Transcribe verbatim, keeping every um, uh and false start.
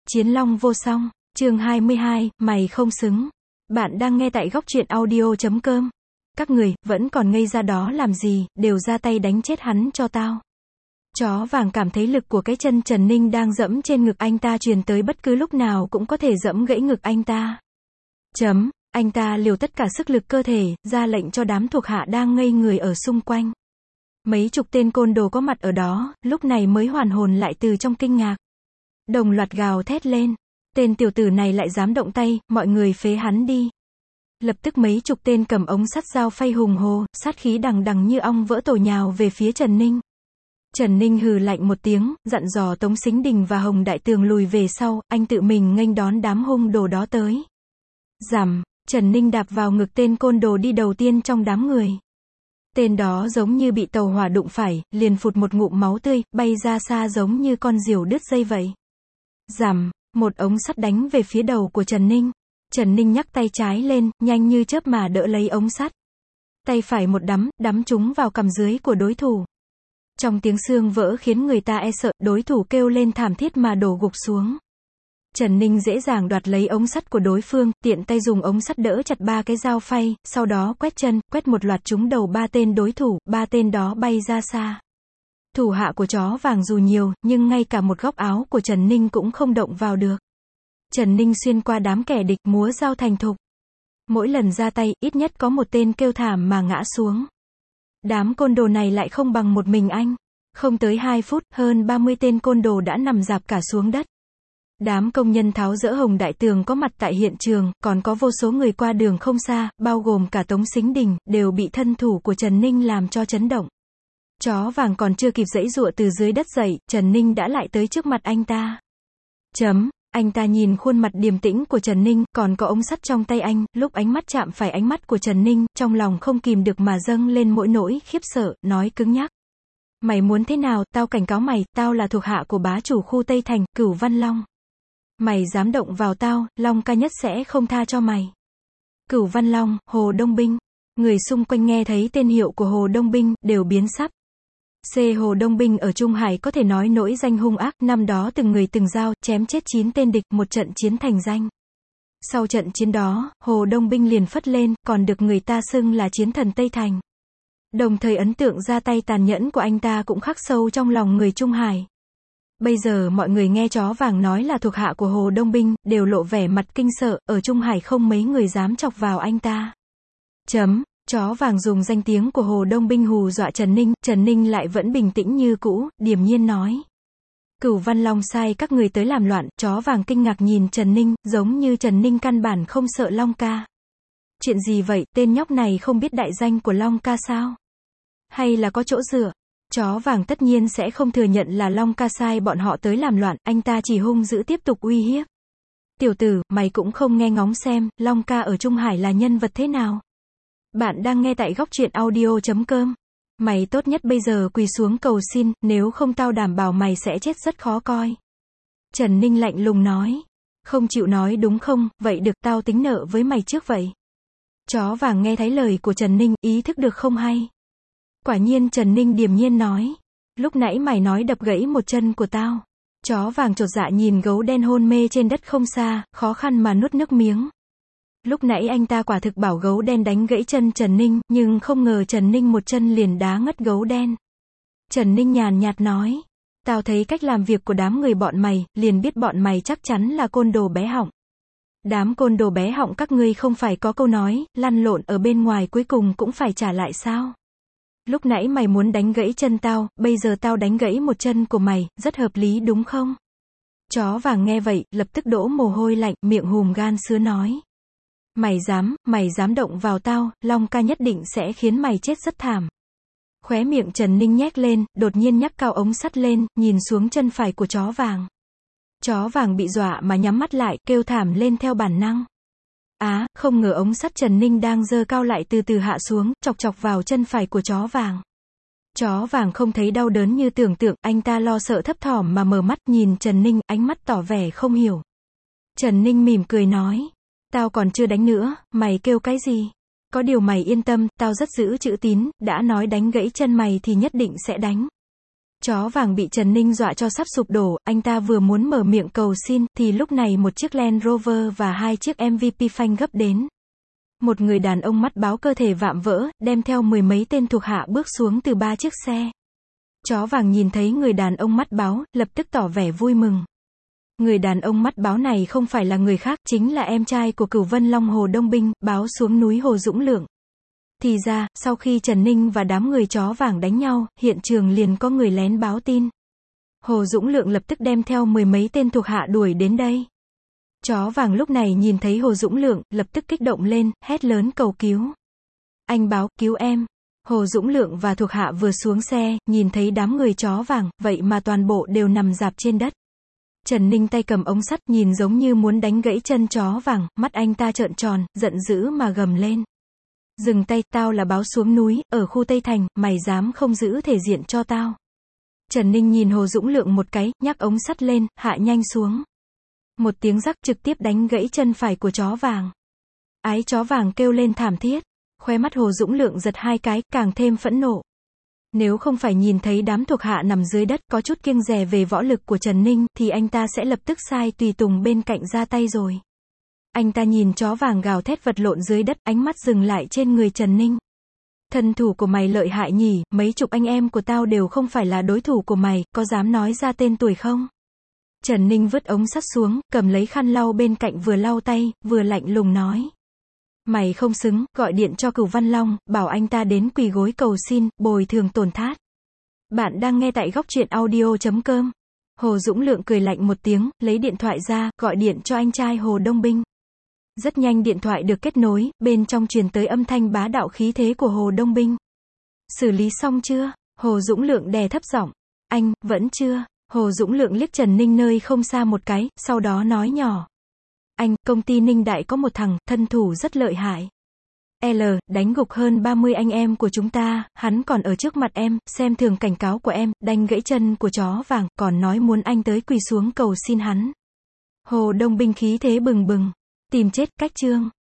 Chiến long vô song, chương hai mươi hai, mày không xứng. Bạn đang nghe tại góc truyện audio chấm com. Các người, vẫn còn ngây ra đó làm gì, đều ra tay đánh chết hắn cho tao. Chó vàng cảm thấy lực của cái chân Trần Ninh đang dẫm trên ngực anh ta truyền tới bất cứ lúc nào cũng có thể dẫm gãy ngực anh ta. Chấm, anh ta liều tất cả sức lực cơ thể, ra lệnh cho đám thuộc hạ đang ngây người ở xung quanh. Mấy chục tên côn đồ có mặt ở đó, lúc này mới hoàn hồn lại từ trong kinh ngạc. Đồng loạt gào thét lên. Tên tiểu tử này lại dám động tay, mọi người phế hắn đi. Lập tức mấy chục tên cầm ống sắt dao phay hùng hồ, sát khí đằng đằng như ong vỡ tổ nhào về phía Trần Ninh. Trần Ninh hừ lạnh một tiếng, dặn dò Tống Sính Đình và Hồng Đại Tường lùi về sau, anh tự mình nghênh đón đám hung đồ đó tới. Rằm, Trần Ninh đạp vào ngực tên côn đồ đi đầu tiên trong đám người. Tên đó giống như bị tàu hỏa đụng phải, liền phụt một ngụm máu tươi, bay ra xa giống như con diều đứt dây vậy. Rằm, một ống sắt đánh về phía đầu của Trần Ninh. Trần Ninh nhắc tay trái lên, nhanh như chớp mà đỡ lấy ống sắt. Tay phải một đắm, đắm trúng vào cằm dưới của đối thủ. Trong tiếng xương vỡ khiến người ta e sợ, đối thủ kêu lên thảm thiết mà đổ gục xuống. Trần Ninh dễ dàng đoạt lấy ống sắt của đối phương, tiện tay dùng ống sắt đỡ chặt ba cái dao phay, sau đó quét chân, quét một loạt trúng đầu ba tên đối thủ, ba tên đó bay ra xa. Thủ hạ của chó vàng dù nhiều, nhưng ngay cả một góc áo của Trần Ninh cũng không động vào được. Trần Ninh xuyên qua đám kẻ địch múa dao thành thục. Mỗi lần ra tay, ít nhất có một tên kêu thảm mà ngã xuống. Đám côn đồ này lại không bằng một mình anh. Không tới hai phút, hơn ba mươi tên côn đồ đã nằm rạp cả xuống đất. Đám công nhân tháo dỡ Hồng Đại Tường có mặt tại hiện trường, còn có vô số người qua đường không xa, bao gồm cả Tống Sính Đình, đều bị thân thủ của Trần Ninh làm cho chấn động. Chó vàng còn chưa kịp giãy giụa từ dưới đất dậy, Trần Ninh đã lại tới trước mặt anh ta. Chấm, anh ta nhìn khuôn mặt điềm tĩnh của Trần Ninh, còn có ống sắt trong tay anh, lúc ánh mắt chạm phải ánh mắt của Trần Ninh, trong lòng không kìm được mà dâng lên mỗi nỗi khiếp sợ, nói cứng nhắc. Mày muốn thế nào, tao cảnh cáo mày, tao là thuộc hạ của bá chủ khu Tây Thành, Cửu Văn Long. Mày dám động vào tao, Long ca nhất sẽ không tha cho mày. Cửu Văn Long, Hồ Đông Binh. Người xung quanh nghe thấy tên hiệu của Hồ Đông Binh, đều biến sắc. C. Hồ Đông Binh ở Trung Hải có thể nói nỗi danh hung ác, năm đó từng người từng dao, chém chết chín tên địch, một trận chiến thành danh. Sau trận chiến đó, Hồ Đông Binh liền phất lên, còn được người ta xưng là chiến thần Tây Thành. Đồng thời ấn tượng ra tay tàn nhẫn của anh ta cũng khắc sâu trong lòng người Trung Hải. Bây giờ mọi người nghe chó vàng nói là thuộc hạ của Hồ Đông Binh, đều lộ vẻ mặt kinh sợ, ở Trung Hải không mấy người dám chọc vào anh ta. Chấm, chó vàng dùng danh tiếng của Hồ Đông Binh hù dọa Trần Ninh, Trần Ninh lại vẫn bình tĩnh như cũ, điềm nhiên nói. Cửu Văn Long sai các người tới làm loạn, chó vàng kinh ngạc nhìn Trần Ninh, giống như Trần Ninh căn bản không sợ Long ca. Chuyện gì vậy, tên nhóc này không biết đại danh của Long ca sao? Hay là có chỗ dựa? Chó vàng tất nhiên sẽ không thừa nhận là Long ca sai bọn họ tới làm loạn, anh ta chỉ hung dữ tiếp tục uy hiếp. Tiểu tử, mày cũng không nghe ngóng xem, Long ca ở Trung Hải là nhân vật thế nào? Bạn đang nghe tại góc truyện audio chấm com. Mày tốt nhất bây giờ quỳ xuống cầu xin, nếu không tao đảm bảo mày sẽ chết rất khó coi. Trần Ninh lạnh lùng nói. Không chịu nói đúng không, vậy được, tao tính nợ với mày trước vậy. Chó vàng nghe thấy lời của Trần Ninh, ý thức được không hay. Quả nhiên Trần Ninh điềm nhiên nói. Lúc nãy mày nói đập gãy một chân của tao. Chó vàng chột dạ nhìn gấu đen hôn mê trên đất không xa, khó khăn mà nuốt nước miếng. Lúc nãy anh ta quả thực bảo gấu đen đánh gãy chân Trần Ninh, nhưng không ngờ Trần Ninh một chân liền đá ngất gấu đen. Trần Ninh nhàn nhạt nói. Tao thấy cách làm việc của đám người bọn mày, liền biết bọn mày chắc chắn là côn đồ bé họng. Đám côn đồ bé họng các ngươi không phải có câu nói, lăn lộn ở bên ngoài cuối cùng cũng phải trả lại sao? Lúc nãy mày muốn đánh gãy chân tao, bây giờ tao đánh gãy một chân của mày, rất hợp lý đúng không? Chó vàng nghe vậy, lập tức đổ mồ hôi lạnh, miệng hùm gan sứa nói. Mày dám, mày dám động vào tao, Long ca nhất định sẽ khiến mày chết rất thảm. Khóe miệng Trần Ninh nhếch lên, đột nhiên nhắc cao ống sắt lên, nhìn xuống chân phải của chó vàng. Chó vàng bị dọa mà nhắm mắt lại, kêu thảm lên theo bản năng. Á, không ngờ ống sắt Trần Ninh đang giơ cao lại từ từ hạ xuống, chọc chọc vào chân phải của chó vàng. Chó vàng không thấy đau đớn như tưởng tượng, anh ta lo sợ thấp thỏm mà mở mắt nhìn Trần Ninh, ánh mắt tỏ vẻ không hiểu. Trần Ninh mỉm cười nói. Tao còn chưa đánh nữa, mày kêu cái gì? Có điều mày yên tâm, tao rất giữ chữ tín, đã nói đánh gãy chân mày thì nhất định sẽ đánh. Chó vàng bị Trần Ninh dọa cho sắp sụp đổ, anh ta vừa muốn mở miệng cầu xin, thì lúc này một chiếc Land Rover và hai chiếc em vê pê phanh gấp đến. Một người đàn ông mắt báo cơ thể vạm vỡ, đem theo mười mấy tên thuộc hạ bước xuống từ ba chiếc xe. Chó vàng nhìn thấy người đàn ông mắt báo, lập tức tỏ vẻ vui mừng. Người đàn ông mắt báo này không phải là người khác, chính là em trai của Cửu Vân Long Hồ Đông Binh, báo xuống núi Hồ Dũng Lượng. Thì ra, sau khi Trần Ninh và đám người chó vàng đánh nhau, hiện trường liền có người lén báo tin. Hồ Dũng Lượng lập tức đem theo mười mấy tên thuộc hạ đuổi đến đây. Chó vàng lúc này nhìn thấy Hồ Dũng Lượng, lập tức kích động lên, hét lớn cầu cứu. Anh báo, cứu em. Hồ Dũng Lượng và thuộc hạ vừa xuống xe, nhìn thấy đám người chó vàng, vậy mà toàn bộ đều nằm rạp trên đất. Trần Ninh tay cầm ống sắt, nhìn giống như muốn đánh gãy chân chó vàng, mắt anh ta trợn tròn, giận dữ mà gầm lên. Dừng tay, tao là báo xuống núi, ở khu Tây Thành, mày dám không giữ thể diện cho tao. Trần Ninh nhìn Hồ Dũng Lượng một cái, nhắc ống sắt lên, hạ nhanh xuống. Một tiếng rắc trực tiếp đánh gãy chân phải của chó vàng. Ái chó vàng kêu lên thảm thiết. Khóe mắt Hồ Dũng Lượng giật hai cái, càng thêm phẫn nộ. Nếu không phải nhìn thấy đám thuộc hạ nằm dưới đất có chút kiêng dè về võ lực của Trần Ninh, thì anh ta sẽ lập tức sai tùy tùng bên cạnh ra tay rồi. Anh ta nhìn chó vàng gào thét vật lộn dưới đất, ánh mắt dừng lại trên người Trần Ninh. Thân thủ của mày lợi hại nhỉ, mấy chục anh em của tao đều không phải là đối thủ của mày, có dám nói ra tên tuổi không? Trần Ninh vứt ống sắt xuống, cầm lấy khăn lau bên cạnh vừa lau tay, vừa lạnh lùng nói. Mày không xứng, gọi điện cho Cửu Văn Long, bảo anh ta đến quỳ gối cầu xin, bồi thường tổn thất. Bạn đang nghe tại góc truyện audio chấm com. Hồ Dũng Lượng cười lạnh một tiếng, lấy điện thoại ra, gọi điện cho anh trai Hồ Đông Binh. Rất nhanh điện thoại được kết nối, bên trong truyền tới âm thanh bá đạo khí thế của Hồ Đông Binh. Xử lý xong chưa? Hồ Dũng Lượng đè thấp giọng. Anh, vẫn chưa. Hồ Dũng Lượng liếc Trần Ninh nơi không xa một cái, sau đó nói nhỏ. Anh, công ty Ninh Đại có một thằng, thân thủ rất lợi hại. L, đánh gục hơn ba mươi anh em của chúng ta, hắn còn ở trước mặt em, xem thường cảnh cáo của em, đánh gãy chân của chó vàng, còn nói muốn anh tới quỳ xuống cầu xin hắn. Hồ Đông Binh khí thế bừng bừng. Tìm chết, cách chương.